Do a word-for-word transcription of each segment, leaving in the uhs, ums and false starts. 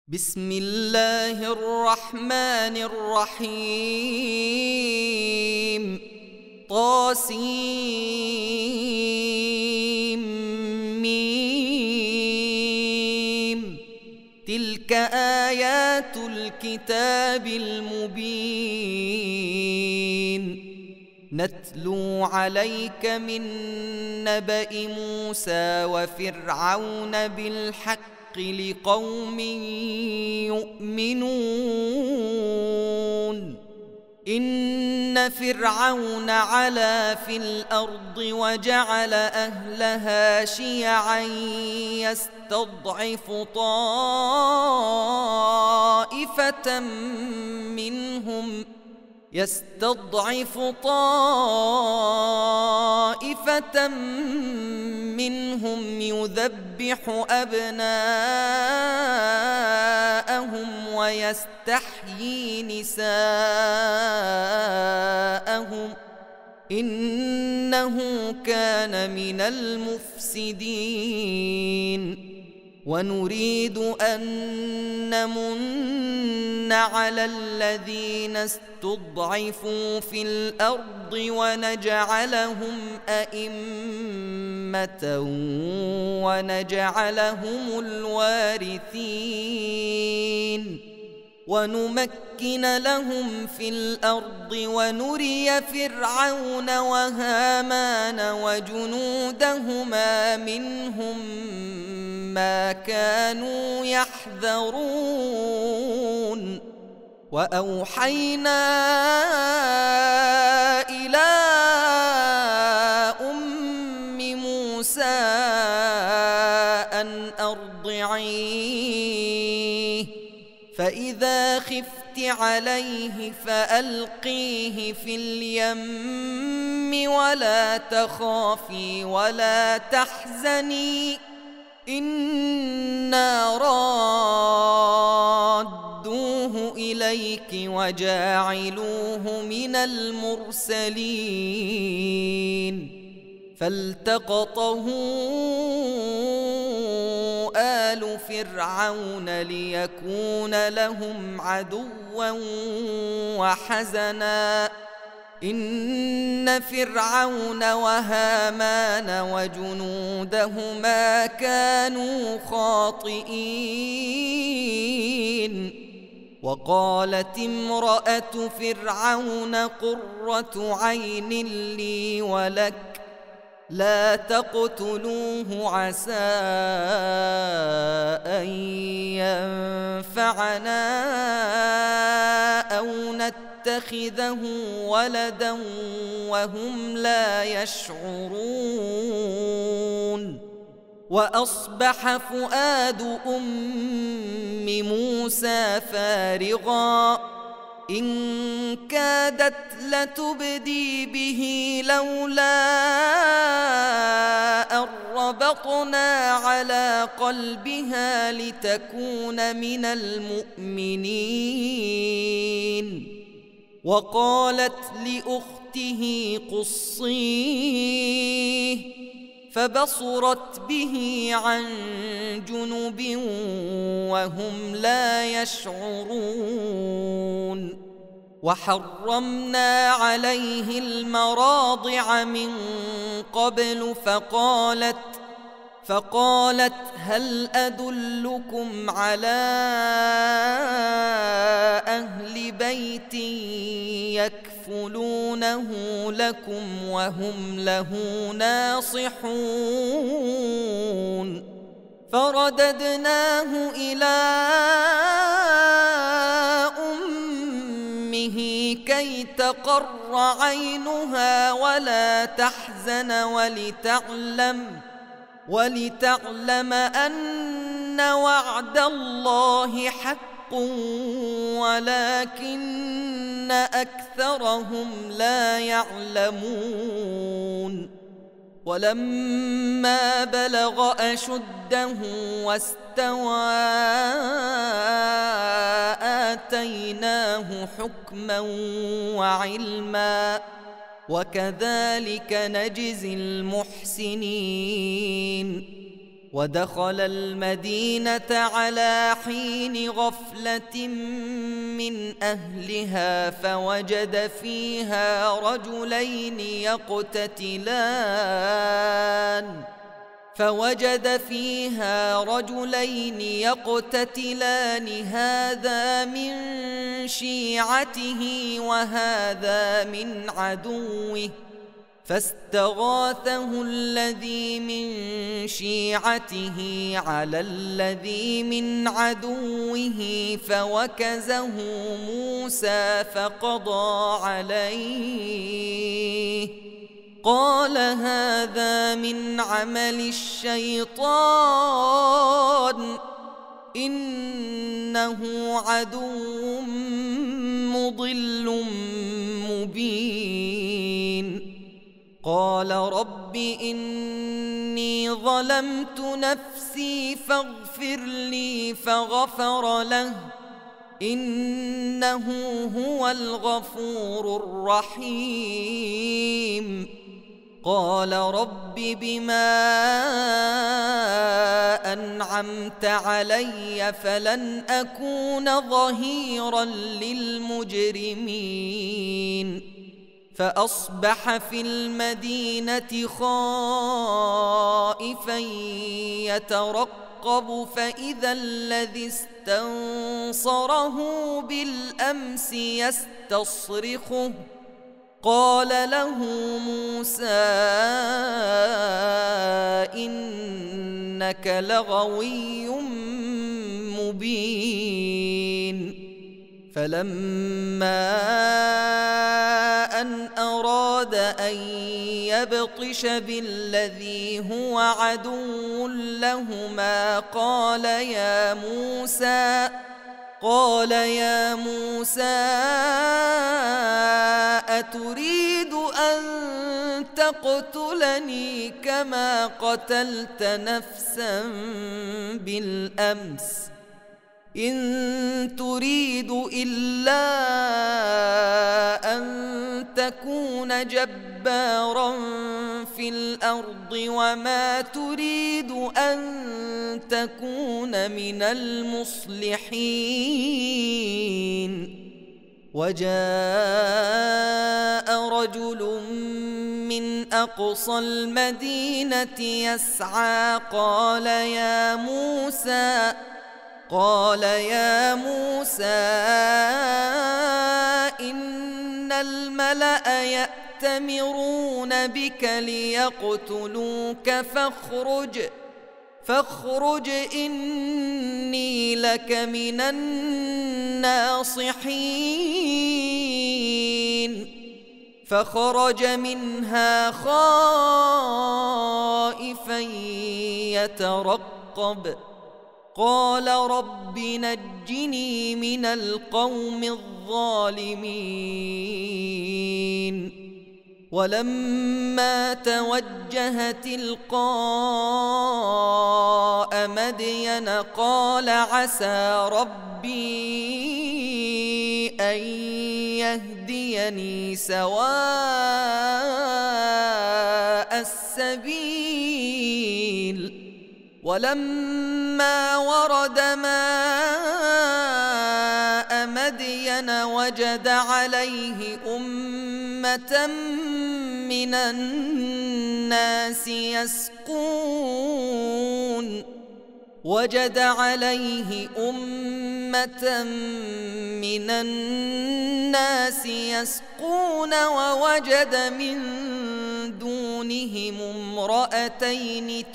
بسم الله الرحمن الرحيم طاسيم ميم تلك آيات الكتاب المبين نتلو عليك من نبأ موسى وفرعون بالحق لقوم يؤمنون إن فرعون علا في الأرض وجعل أهلها شيعا يستضعف طائفة منهم يستضعف طائفة منهم يذبح أبناءهم ويستحيي نساءهم إنه كان من المفسدين ونريد أن نمن على الذين استضعفوا في الأرض ونجعلهم أئمة ونجعلهم الوارثين ونمكن لهم في الأرض ونري فرعون وهامان وجنودهما منهم ما كانوا يحذرون وأوحينا إلى أم موسى أن أرضعيه فإذا خفت عليه فألقيه في اليم ولا تخافي ولا تحزني إنا رادوه إليك وجاعلوه من المرسلين فالتقطه آل فرعون ليكون لهم عدوا وحزنا إن فرعون وهامان وجنودهما كانوا خاطئين وقالت امرأة فرعون قرة عين لي ولك لا تقتلوه عسى أن ينفعنا أو نتخذه ولدا وهم لا يشعرون وأصبح فؤاد أم موسى فارغا إن كادت لتبدي به لولا أن ربطنا على قلبها لتكون من المؤمنين وقالت لأخته قصيه فبصرت به عن جنب وهم لا يشعرون وحرمنا عليه المراضع من قبل فقالت فقالت هل أدلكم على أهل بيت يكفلونه لكم وهم له ناصحون فرددناه إلى أمه كي تقر عينها ولا تحزن ولتعلم ولتعلم أن وعد الله حق ولكن أكثرهم لا يعلمون ولما بلغ أشده واستوى آتيناه حكما وعلما وكذلك نجزي المحسنين ودخل المدينة على حين غفلة من أهلها فوجد فيها رجلين يقتتلان فوجد فيها رجلين يقتتلان هذا من شيعته وهذا من عدوه فاستغاثه الذي من شيعته على الذي من عدوه فوكزه موسى فقضى عليه قال هذا من عمل الشيطان إنه عدو مضل مبين قال رب إني ظلمت نفسي فاغفر لي فغفر له إنه هو الغفور الرحيم قال رب بما أنعمت علي فلن أكون ظهيرا للمجرمين فأصبح في المدينة خائفا يترقب فإذا الذي استنصره بالأمس يستصرخه قال له موسى إنك لغوي مبين فلما أن أراد أن يبطش بالذي هو عدو لهما قال يا موسى قال يا موسى أتريد أن تقتلني كما قتلت نفسا بالأمس إن تريد إلا أن تكون جبارا في الأرض وما تريد أن تكون من المصلحين وجاء رجل من أقصى المدينة يسعى قال يا موسى قال يا موسى إن الملأ يأتمرون بك ليقتلوك فاخرج فاخرج إني لك من الناصحين فخرج منها خائفا يترقب قال رب نجني من القوم الظالمين ولما توجه تلقاء مدين قال عسى ربي أن يهديني سواء السبيل ولما ورد ماء مدين وجد عليه أمة من الناس يسقون وجد عليه أمة من الناس يسقون ووجد من دونهم امرأتين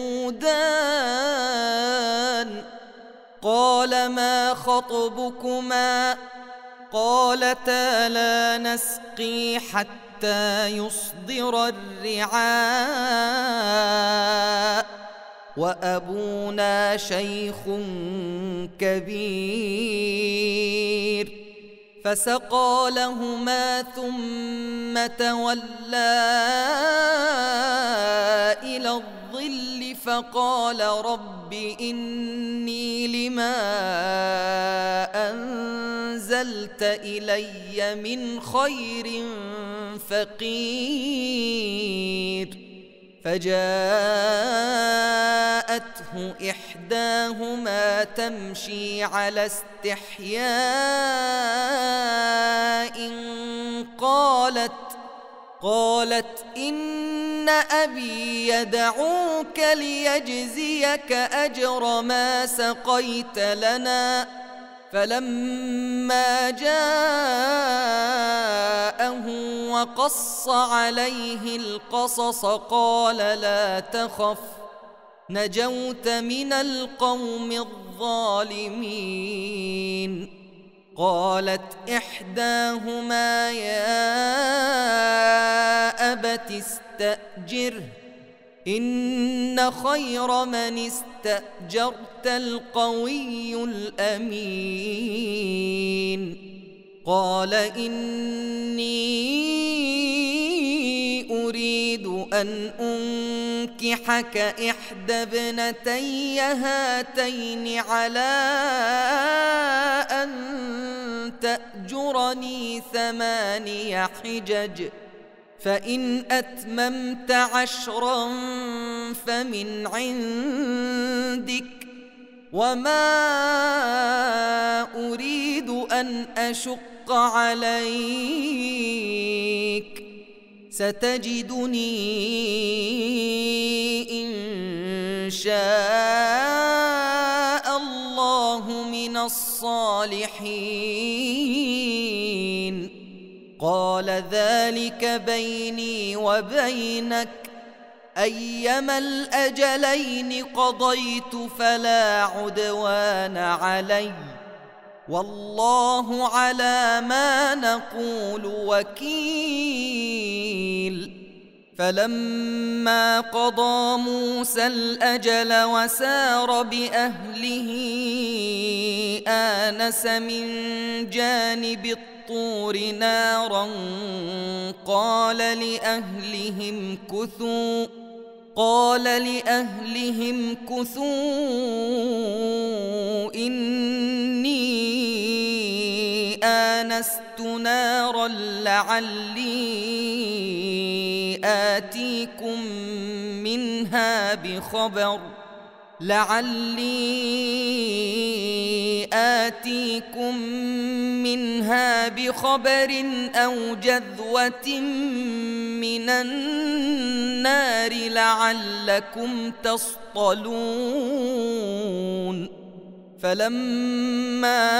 تذودان قال ما خطبكما قالتا لا نسقي حتى يصدر الرعاء وأبونا شيخ كبير فسقى لهما ثم تولى إلى الظل فقال رب إني لما أنزلت إلي من خير فقير فجاءت فأتته إحداهما تمشي على استحياء قالت قالت إن أبي يدعوك ليجزيك أجر ما سقيت لنا. فلما جاءه وقص عليه القصص قال لا تخف نجوت من القوم الظالمين. قالت إحداهما يا أبت استأجره إن خير من استأجرت القوي الأمين. قال إني أريد أن أنكحك إحدى ابنتي هاتين على أن تأجرني ثماني حجج فإن أتممت عشرا فمن عندك وما أريد أن أشق عليك ستجدني إن شاء الله من الصالحين. قال ذلك بيني وبينك أيما الأجلين قضيت فلا عدوان علي والله على ما نقول وكيل. فلما قضى موسى الأجل وسار بأهله آنس من جانب الطور نارا قال لأهلهم كثوا قال لأهلهم كثوا إني آنست نارا لعلي آتيكم منها بخبر لعلي آتيكم منها بخبر أو جذوة من النار لعلكم تصطلون. فلما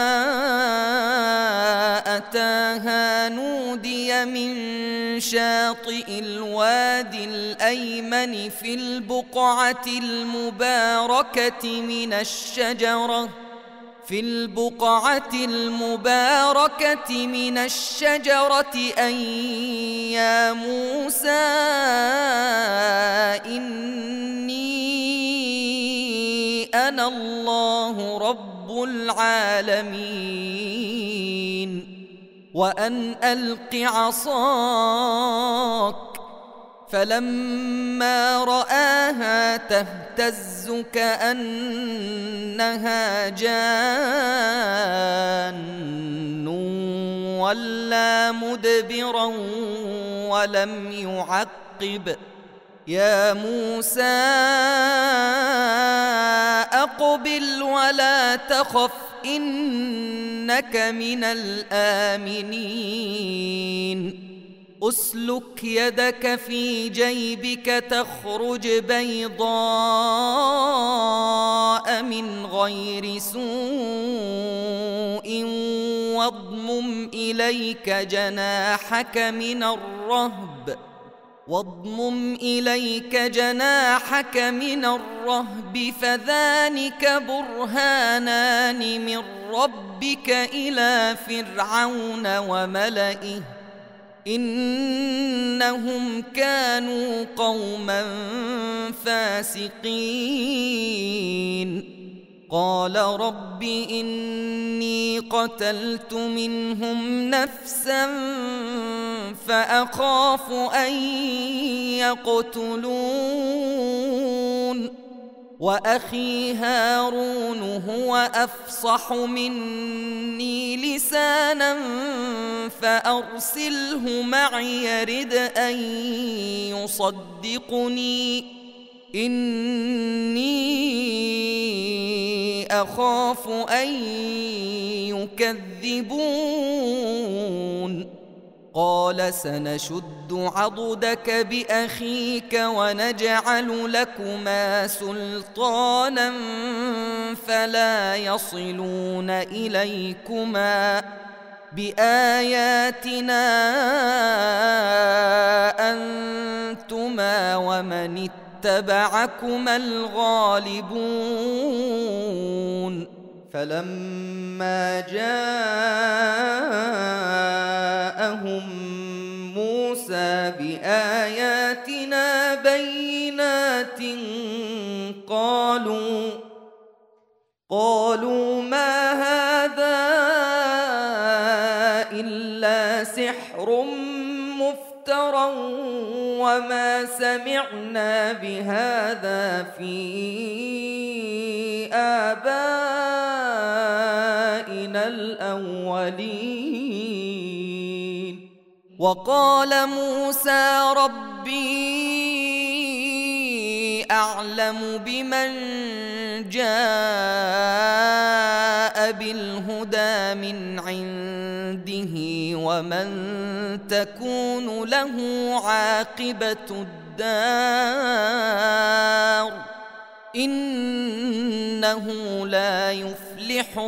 أتاها نودي من شاطئ الوادي الأيمن في البقعة المباركة من الشجرة في البقعة المباركة من الشجرة أن يا موسى إني أنا الله رب العالمين وأن ألق عصاك. فلما رآها تهتز كأنها جان ولا مدبرا ولم يعقب يا موسى أقبل ولا تخف إنك من الآمنين. أسلك يدك في جيبك تخرج بيضاء من غير سوء واضمم إليك جناحك من الرهب واضمم إليك جناحك من الرهب فذلك برهانان من ربك إلى فرعون وملئه إنهم كانوا قوما فاسقين. قال رب إني قتلت منهم نفسا فأخاف أن يقتلون وأخي هارون هو أفصح مني لسانا فأرسله معي يرد أن يصدقني إني أخاف أن يكذبون قال سنشد عضدك بأخيك ونجعل لكما سلطانا فلا يصلون إليكما بآياتنا أنتما ومن اتبعكما الغالبون فلما جاءهم موسى بآياتنا بينات قالوا قالوا ما هذا إلا سحر مفترى وما سمعنا بهذا في آبائنا الأولين وقال موسى ربي أعلم بمن جاء بالهدى من عنده ومن تكون له عاقبة الدار إنه لا يفلح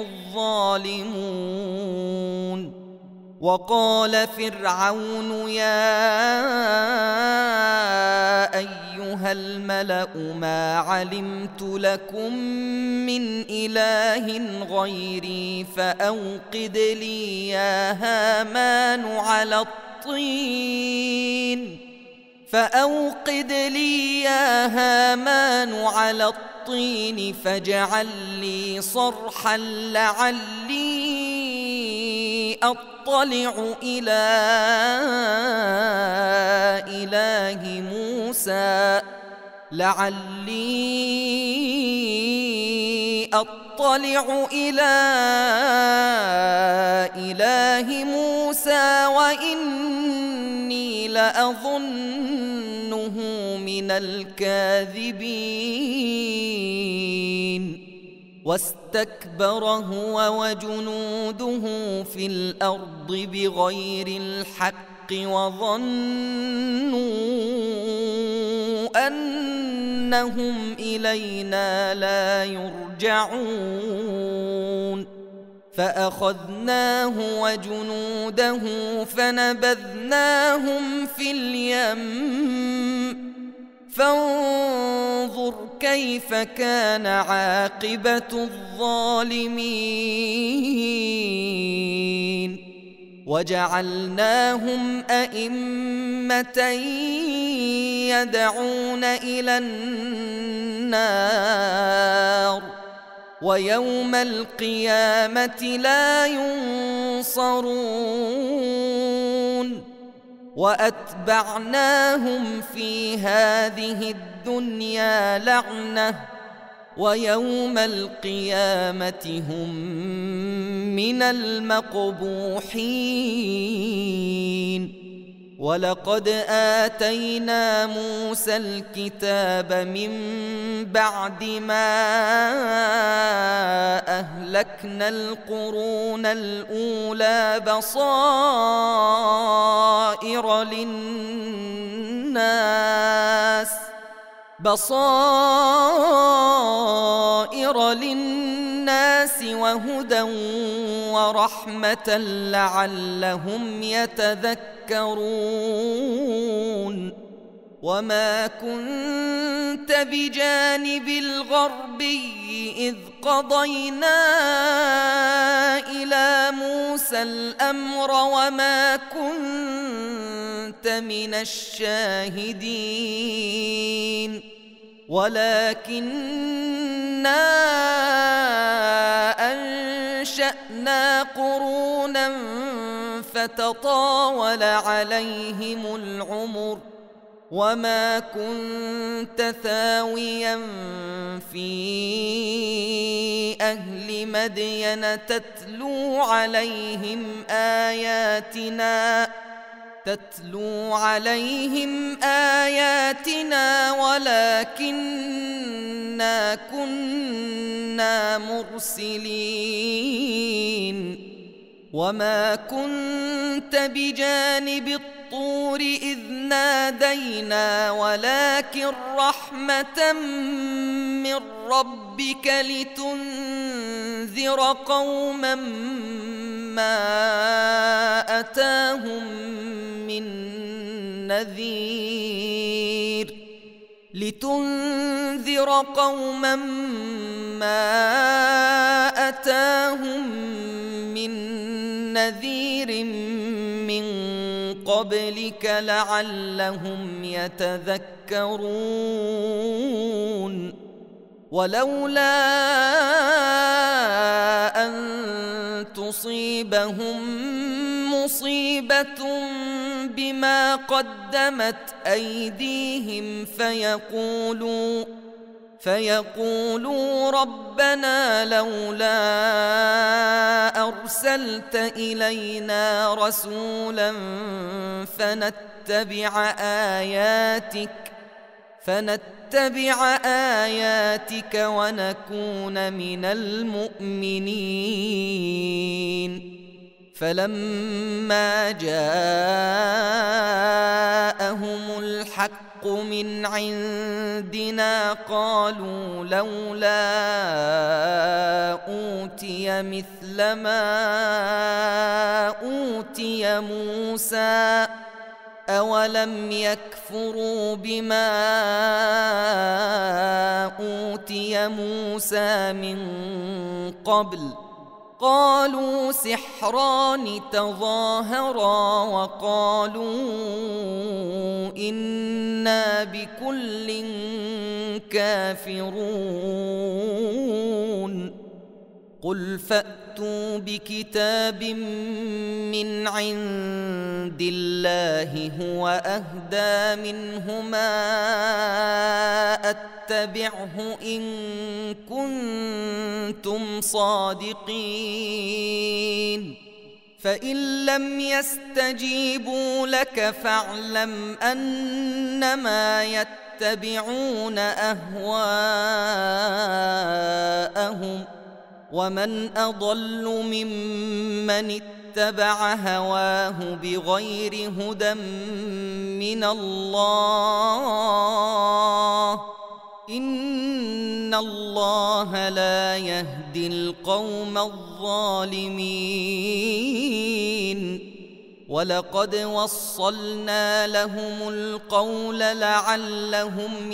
الظالمون وقال فرعون يا أيها الملأ ما علمت لكم من إله غيري فأوقد لي يا هامان على الطين فأوقد لي يا هامان على الطين فاجعل لي صرحا لعلي أطلع إلى إله موسى لعلي أطلع إلى إله موسى وإني لأظنه من الكاذبين واستكبر هو وجنوده في الأرض بغير الحق وظنوا أنهم إلينا لا يرجعون فأخذناه وجنوده فنبذناهم في اليم فانظر كيف كان عاقبة الظالمين وجعلناهم أئمة يدعون إلى النار ويوم القيامة لا ينصرون وأتبعناهم في هذه الدنيا لعنة ويوم القيامة هم من المقبوحين ولقد آتينا موسى الكتاب من بعد ما أهلكنا القرون الأولى بصائر للناس بصائر للناس وهدى ورحمة لعلهم يتذكرون وما كنت بجانب الغربي إذ قضينا إلى موسى الأمر وما كنت من الشاهدين ولكننا أنشأنا قرونا فتطاول عليهم العمر وما كنت ثاويا في أهل مدين تتلو عليهم آياتنا تتلو عليهم آياتنا ولكننا كنا مرسلين وما كنت بجانب الطور إذ نادينا ولكن رحمة من ربك لتنذر قوما ما أتاهم من نذير لتنذر قوما ما أتاهم من نذير من قبلك لعلهم يتذكرون ولولا أن تصيبهم مصيبة بما قدمت أيديهم فيقولوا فيقولوا ربنا لولا أرسلت إلينا رسولا فنتبع آياتك فنتبع آياتك ونكون من المؤمنين فلما جاءهم الحق من عندنا قالوا لولا أوتي مثل ما أوتي موسى أولم يكفروا بما أوتي موسى من قبل قالوا سحران تظاهرا وقالوا إنا بكل كافرون قل فأتوا بكتاب من عند الله هو أهدى منهما أتبعه إن كنتم صادقين فإن لم يستجيبوا لك فاعلم أنما يتبعون أهواءهم ومن أضل ممن اتبع هواه بغير هدى من الله إن الله لا يهدي القوم الظالمين ولقد وصلنا لهم القول لعلهم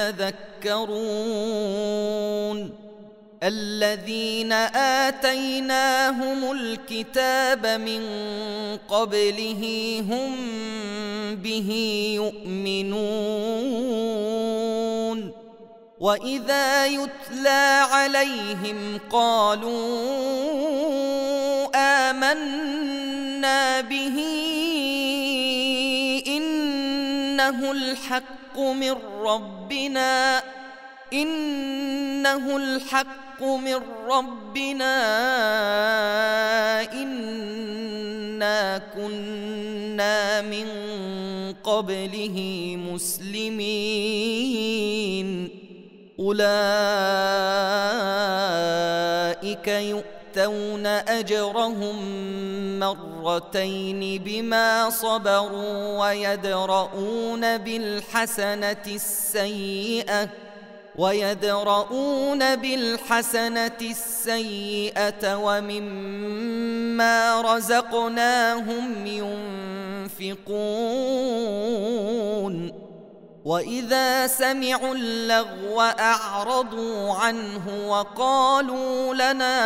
يتذكرون الذين آتيناهم الكتاب من قبله هم به يؤمنون وإذا يتلى عليهم قالوا آمنا به إنه الحق من ربنا إنه الحق من ربنا إنا كنا من قبله مسلمين أولئك يؤتون أجرهم مرتين بما صبروا ويدرؤون بالحسنة السيئة ويدرؤون بالحسنة السيئة ومما رزقناهم ينفقون وإذا سمعوا اللغو أعرضوا عنه وقالوا لنا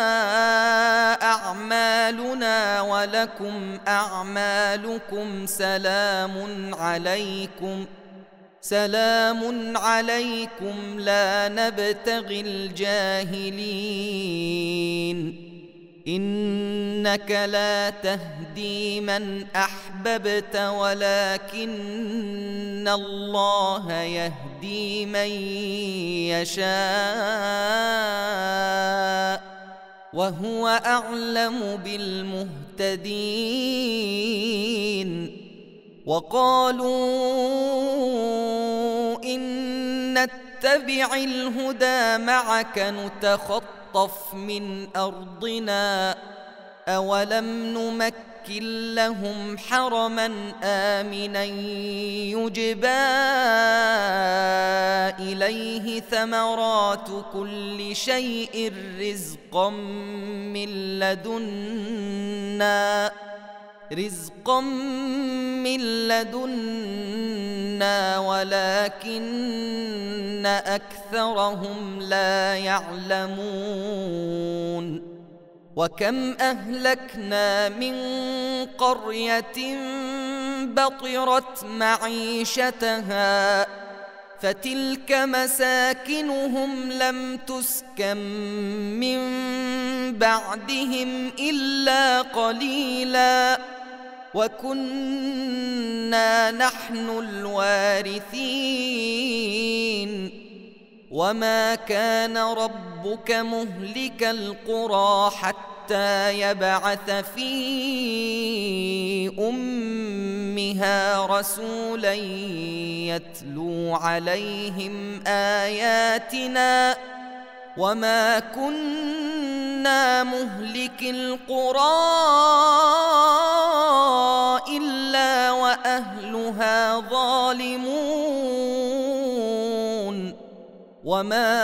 أعمالنا ولكم أعمالكم سلام عليكم سلام عليكم لا نبتغي الجاهلين إنك لا تهدي من أحببت ولكن الله يهدي من يشاء وهو أعلم بالمهتدين وقالوا إن نتبع الهدى معك نتخطف من أرضنا أولم نمكن لهم حرما آمنا يجبى إليه ثمرات كل شيء رزقا من لدنا رزقا من لدنا ولكن أكثرهم لا يعلمون وكم أهلكنا من قرية بطرت معيشتها فتلك مساكنهم لم تسكن من بعدهم إلا قليلا وكنا نحن الوارثين وما كان ربك مهلك القرى حتى يبعث في أمها رسولا يتلو عليهم آياتنا وما كنا مهلك القرى إلا وأهلها ظالمون وما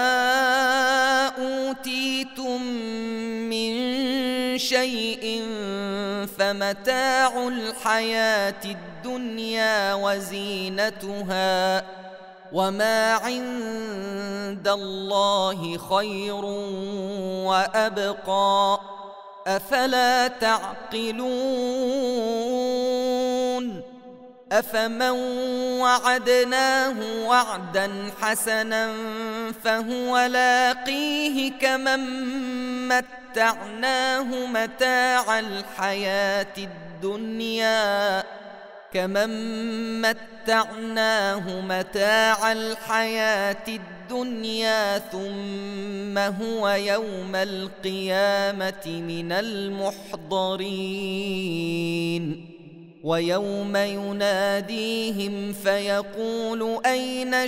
أوتيتم من شيء فمتاع الحياة الدنيا وزينتها وما عند الله خير وأبقى أفلا تعقلون أفمن وعدناه وعدا حسنا فهو لاقيه كمن متعناه متاع الحياة الدنيا كمن متعناه متاع الحياة الدنيا ثم هو يوم القيامة من المحضرين ويوم يناديهم فيقول أين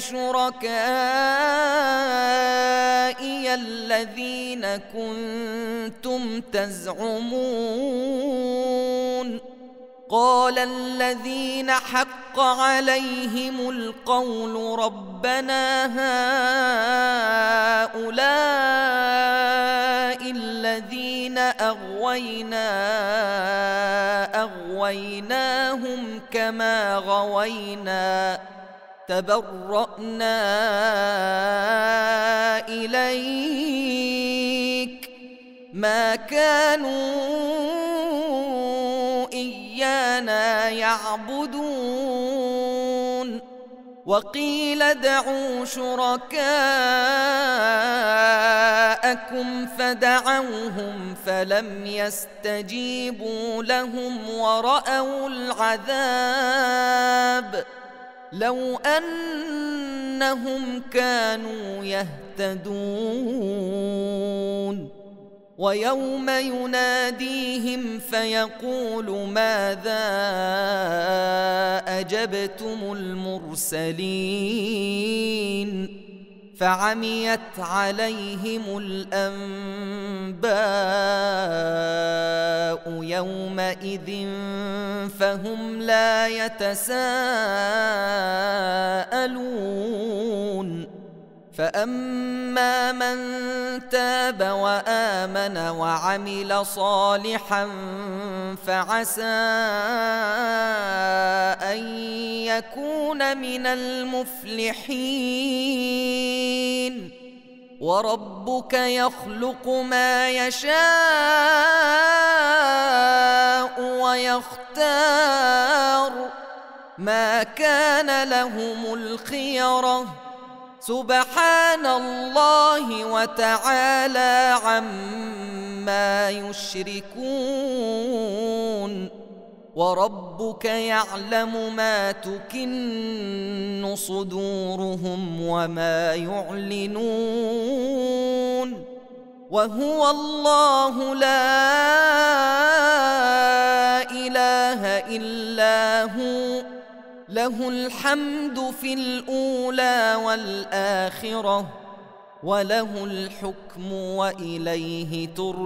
شركائي الذين كنتم تزعمون قال الذين حق عليهم القول ربنا هؤلاء الذين أغوينا أغويناهم كما غوينا تبرأنا إليك ما كانوا إيانا يعبدون وقيل ادعوا شركاءكم فدعوهم فلم يستجيبوا لهم ورأوا العذاب لو أنهم كانوا يهتدون ويوم يناديهم فيقول ماذا أجبتم المرسلين فعميت عليهم الأنباء يومئذ فهم لا يتساءلون فأما من تاب وآمن وعمل صالحا فعسى أن يكون من المفلحين وربك يخلق ما يشاء ويختار ما كان لهم الخيرة سبحان الله وتعالى عما يشركون وربك يعلم ما تكن صدورهم وما يعلنون وهو الله لا إله إلا هو له الحمد في الأولى والآخرة وله الحكم وإليه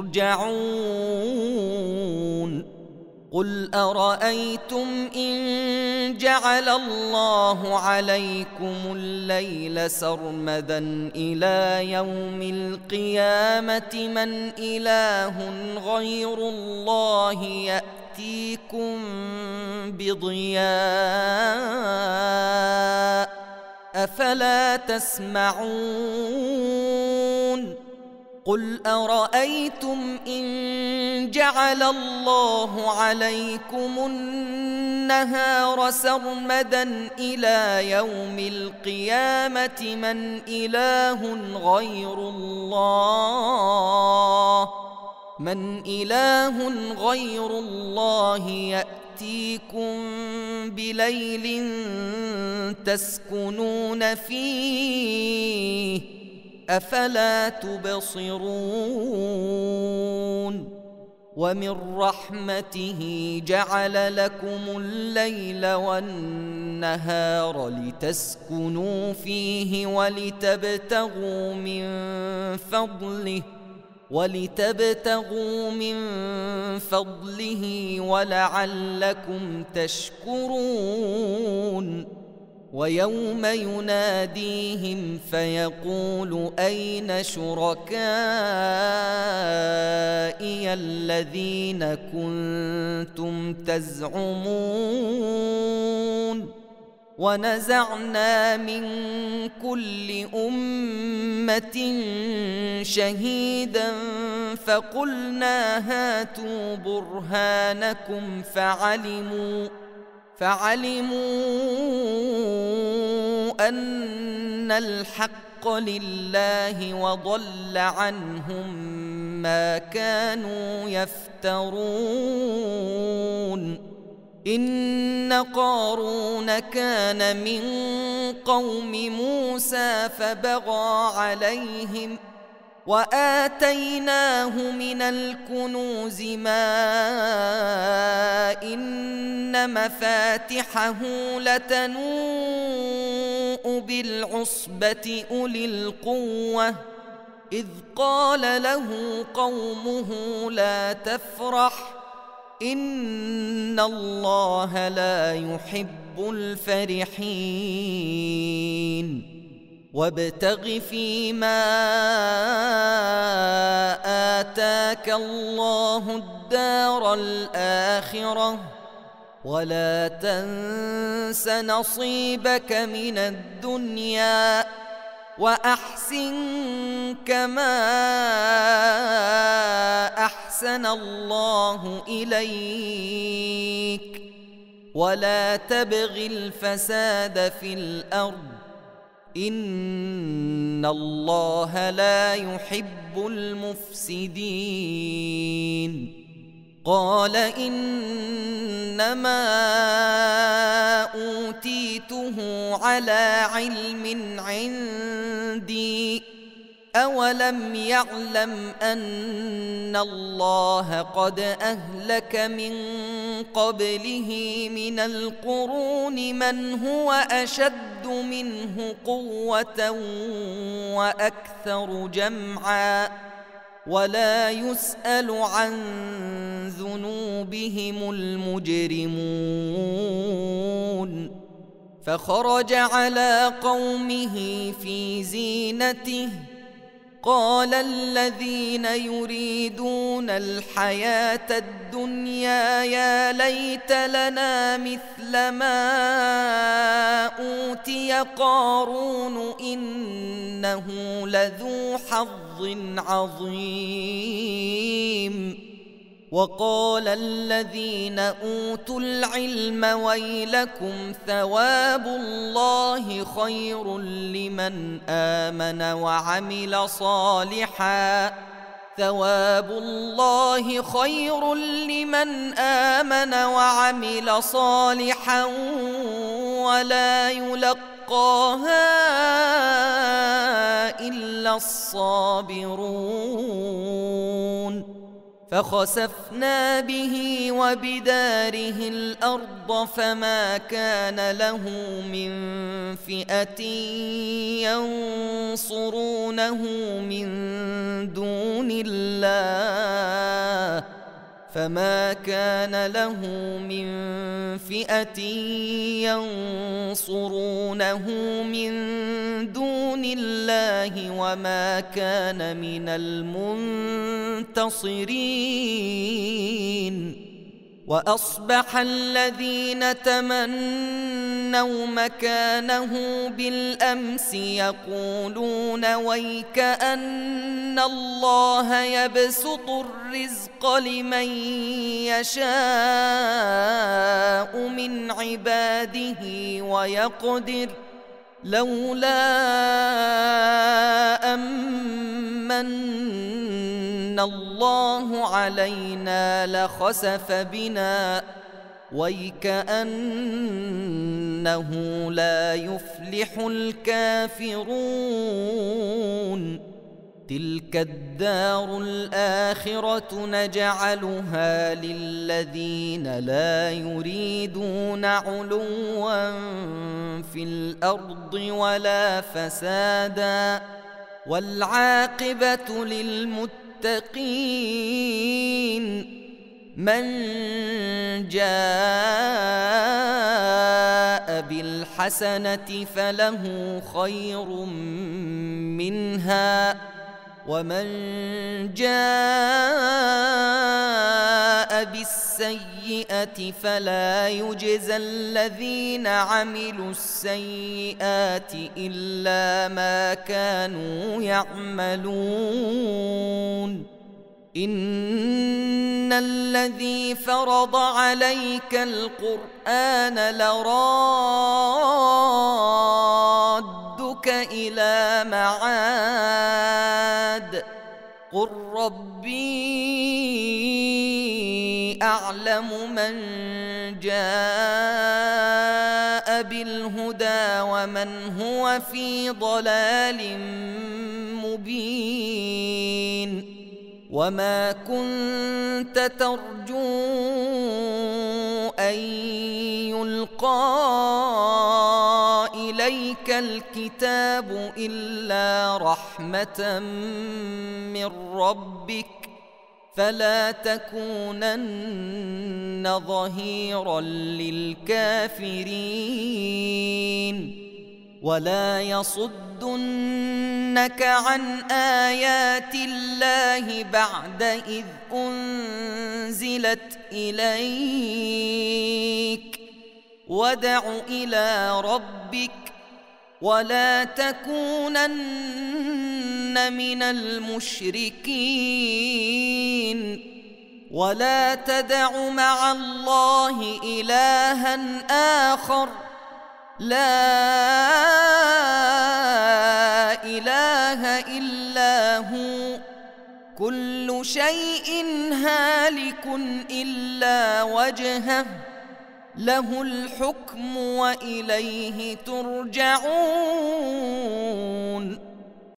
ترجعون قل أرأيتم إن جعل الله عليكم الليل سرمدا إلى يوم القيامة من إله غير الله يأتيكم بضياء أفلا تسمعون قل أرأيتم إن جعل الله عليكم النهار سرمدا إلى يوم القيامة من إله غير الله من إله غير الله يأتيكم بليل تسكنون فيه أفلا تبصرون ومن رحمته جعل لكم الليل والنهار لتسكنوا فيه ولتبتغوا من فضله ولتبتغوا من فضله ولعلكم تشكرون ويوم يناديهم فيقول أين شركائي الذين كنتم تزعمون ونزعنا من كل أمة شهيدا فقلنا هاتوا برهانكم فعلموا فعلموا أن الحق لله وضل عنهم ما كانوا يفترون إن قارون كان من قوم موسى فبغى عليهم وآتيناه من الكنوز ما إن مفاتحه لتنوء بالعصبة أولي القوة إذ قال له قومه لا تفرح إن الله لا يحب الفرحين وابتغ فيما آتاك الله الدار الآخرة ولا تنس نصيبك من الدنيا وأحسن كما أحسن الله إليك ولا تبغ الفساد في الأرض إن الله لا يحب المفسدين قال إنما أوتيته على علم عندي أولم يعلم أن الله قد أهلك من قبله من القرون من هو أشد منه قوة وأكثر جمعا ولا يسأل عن ذنوبهم المجرمون فخرج على قومه في زينته قال الذين يريدون الحياة الدنيا يا ليت لنا مثل ما أوتي قارون إنه لذو حظ عظيم وقال الذين أوتوا العلم ويلكم ثواب الله خير لمن آمن وعمل صالحا ثواب الله خير لمن آمن وعمل صالحا ولا يلقاها إلا الصابرون فخسفنا به وبداره الأرض فما كان له من فئة ينصرونه من دون الله فما كان له من فئة ينصرونه من دون الله وما كان من المنتصرين. وأصبح الذين تمنوا مكانه بالأمس يقولون ويكأن الله يبسط الرزق لمن يشاء من عباده ويقدر لولا أمن الله علينا لخسف بنا ويكأنه لا يفلح الكافرون. تلك الدار الآخرة نجعلها للذين لا يريدون علوا في الأرض ولا فسادا والعاقبة للمتقين. من جاء بالحسنة فله خير منها ومن جاء بالسيئة فلا يجزى الذين عملوا السيئات إلا ما كانوا يعملون. إن الذي فرض عليك القرآن لرادك إلى معاد قل ربي أعلم من جاء بالهدى ومن هو في ضلال مبين. وما كنت ترجو أن يلقى إليك الكتاب إلا رحمة من ربك فلا تكونن ظهيرا للكافرين. ولا يصدنك عن آيات الله بعد إذ أنزلت إليك وادع إلى ربك ولا تكونن من المشركين. ولا تدع مع الله إلها آخر لا إله إلا هو كل شيء هالك إلا وجهه له الحكم وإليه ترجعون.